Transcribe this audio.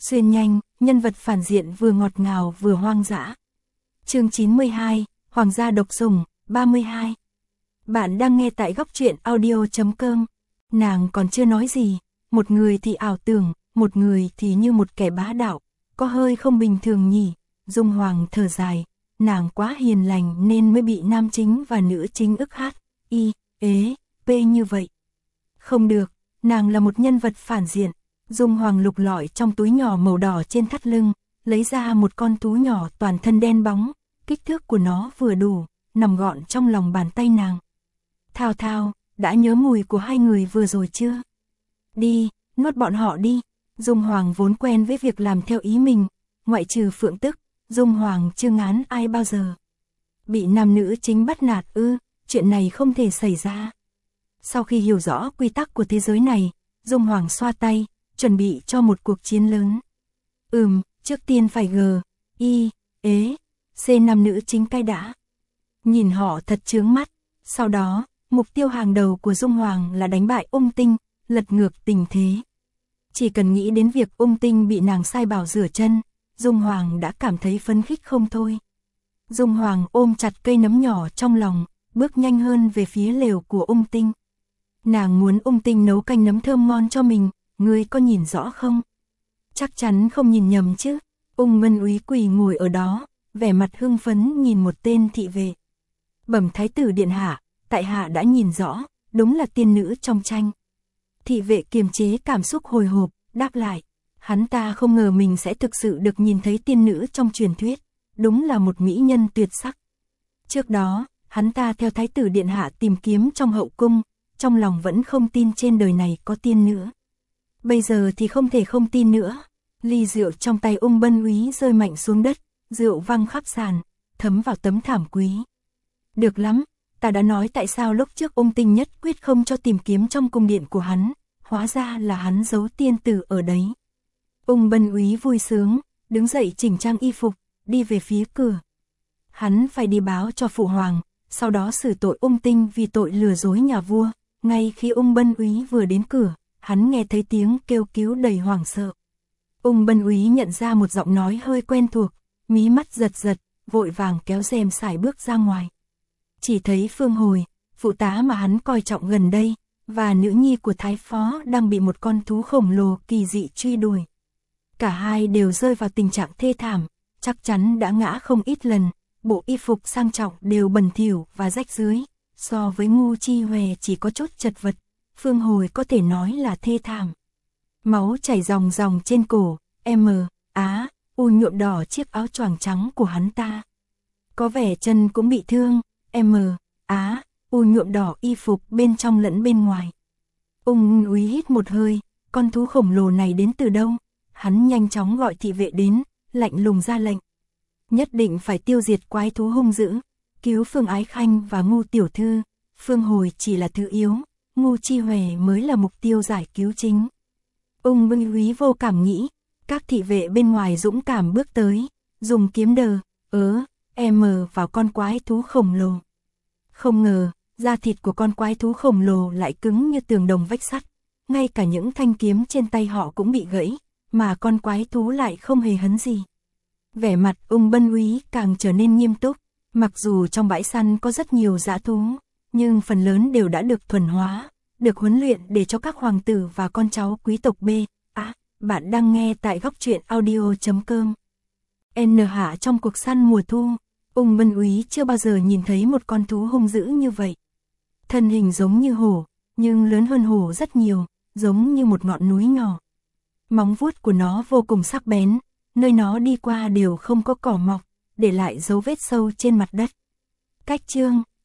Xuyên nhanh, nhân vật phản diện vừa ngọt ngào vừa hoang dã. Chương 92, Hoàng gia độc sủng, 32. Bạn đang nghe tại góc truyện audio.com. Nàng còn chưa nói gì, một người thì ảo tưởng, một người thì như một kẻ bá đạo, có hơi không bình thường nhỉ. Dung Hoàng thở dài, nàng quá hiền lành nên mới bị nam chính và nữ chính ức hát, p như vậy. Không được, nàng là một nhân vật phản diện. Dung Hoàng lục lọi trong túi nhỏ màu đỏ trên thắt lưng, lấy ra một con thú nhỏ toàn thân đen bóng, kích thước của nó vừa đủ, nằm gọn trong lòng bàn tay nàng. Thao Thao, đã nhớ mùi của hai người vừa rồi chưa? Đi, nuốt bọn họ đi. Dung Hoàng vốn quen với việc làm theo ý mình, ngoại trừ Phượng Tức, Dung Hoàng chưa ngán ai bao giờ. Bị nam nữ chính bắt nạt chuyện này không thể xảy ra. Sau khi hiểu rõ quy tắc của thế giới này, Dung Hoàng xoa tay, chuẩn bị cho một cuộc chiến lớn. Trước tiên phải C nam nữ chính cai đã. Nhìn họ thật chướng mắt. Sau đó, mục tiêu hàng đầu của Dung Hoàng là đánh bại Ung Tinh, lật ngược tình thế. Chỉ cần nghĩ đến việc Ung Tinh bị nàng sai bảo rửa chân, Dung Hoàng đã cảm thấy phấn khích không thôi. Dung Hoàng ôm chặt cây nấm nhỏ trong lòng, bước nhanh hơn về phía lều của Ung Tinh. Nàng muốn Ung Tinh nấu canh nấm thơm ngon cho mình, ngươi có nhìn rõ không? Chắc chắn không nhìn nhầm chứ. Ung Mân Úy quỳ ngồi ở đó, vẻ mặt hưng phấn nhìn một tên thị vệ. Bẩm thái tử điện hạ, tại hạ đã nhìn rõ, đúng là tiên nữ trong tranh. Thị vệ kiềm chế cảm xúc hồi hộp, đáp lại. Hắn ta không ngờ mình sẽ thực sự được nhìn thấy tiên nữ trong truyền thuyết, đúng là một mỹ nhân tuyệt sắc. Trước đó, hắn ta theo thái tử điện hạ tìm kiếm trong hậu cung, trong lòng vẫn không tin trên đời này có tiên nữa. Bây giờ thì không thể không tin nữa. Ly rượu trong tay Ung Bân Úy rơi mạnh xuống đất, rượu văng khắp sàn, thấm vào tấm thảm quý. Được lắm, ta đã nói tại sao lúc trước Ung Tinh nhất quyết không cho tìm kiếm trong cung điện của hắn, hóa ra là hắn giấu tiên tử ở đấy. Ung Bân Úy vui sướng, đứng dậy chỉnh trang y phục, đi về phía cửa. Hắn phải đi báo cho phụ hoàng, sau đó xử tội Ung Tinh vì tội lừa dối nhà vua. Ngay khi Ung Bân Úy vừa đến cửa, hắn nghe thấy tiếng kêu cứu đầy hoảng sợ. Ung Bân Úy nhận ra một giọng nói hơi quen thuộc, mí mắt giật giật, vội vàng kéo rèm sải bước ra ngoài. Chỉ thấy Phương Hồi, phụ tá mà hắn coi trọng gần đây, và nữ nhi của thái phó đang bị một con thú khổng lồ kỳ dị truy đuổi. Cả hai đều rơi vào tình trạng thê thảm, chắc chắn đã ngã không ít lần, bộ y phục sang trọng đều bẩn thỉu và rách rưới. So với Ngu Chi Hòe chỉ có chút chật vật, Phương Hồi có thể nói là thê thảm. Máu chảy ròng ròng trên cổ, U nhuộm đỏ chiếc áo choàng trắng của hắn ta. Có vẻ chân cũng bị thương, U nhuộm đỏ y phục bên trong lẫn bên ngoài. Ung Úy hít một hơi, con thú khổng lồ này đến từ đâu? Hắn nhanh chóng gọi thị vệ đến, lạnh lùng ra lệnh. Nhất định phải tiêu diệt quái thú hung dữ, cứu Phương Ái Khanh và Ngu tiểu thư. Phương Hồi chỉ là thứ yếu, Ngu Chi Hòe mới là mục tiêu giải cứu chính. Ung Bân Úy vô cảm nghĩ, các thị vệ bên ngoài dũng cảm bước tới, dùng kiếm vào con quái thú khổng lồ. Không ngờ, da thịt của con quái thú khổng lồ lại cứng như tường đồng vách sắt, ngay cả những thanh kiếm trên tay họ cũng bị gãy, mà con quái thú lại không hề hấn gì. Vẻ mặt Ung Bân Úy càng trở nên nghiêm túc, mặc dù trong bãi săn có rất nhiều dã thú, nhưng phần lớn đều đã được thuần hóa, được huấn luyện để cho các hoàng tử và con cháu quý tộc Bạn đang nghe tại góc truyện audio.com. Hạ trong cuộc săn mùa thu, Ung Bân Úy chưa bao giờ nhìn thấy một con thú hung dữ như vậy. Thân hình giống như hổ, nhưng lớn hơn hổ rất nhiều, giống như một ngọn núi nhỏ. Móng vuốt của nó vô cùng sắc bén, nơi nó đi qua đều không có cỏ mọc, để lại dấu vết sâu trên mặt đất. Cách chương